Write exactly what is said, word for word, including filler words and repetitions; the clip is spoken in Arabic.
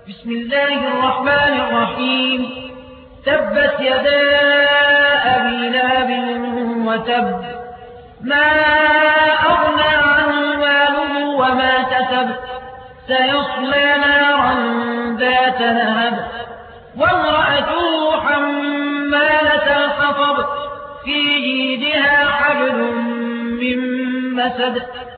بسم الله الرحمن الرحيم. تبت يدا أبي لهب وتب، ما أغنى عنه ماله وما كسب، سيصلى نارا ذات لهب، وامرأته حمالة الحطب، في جيدها حبل من مسد.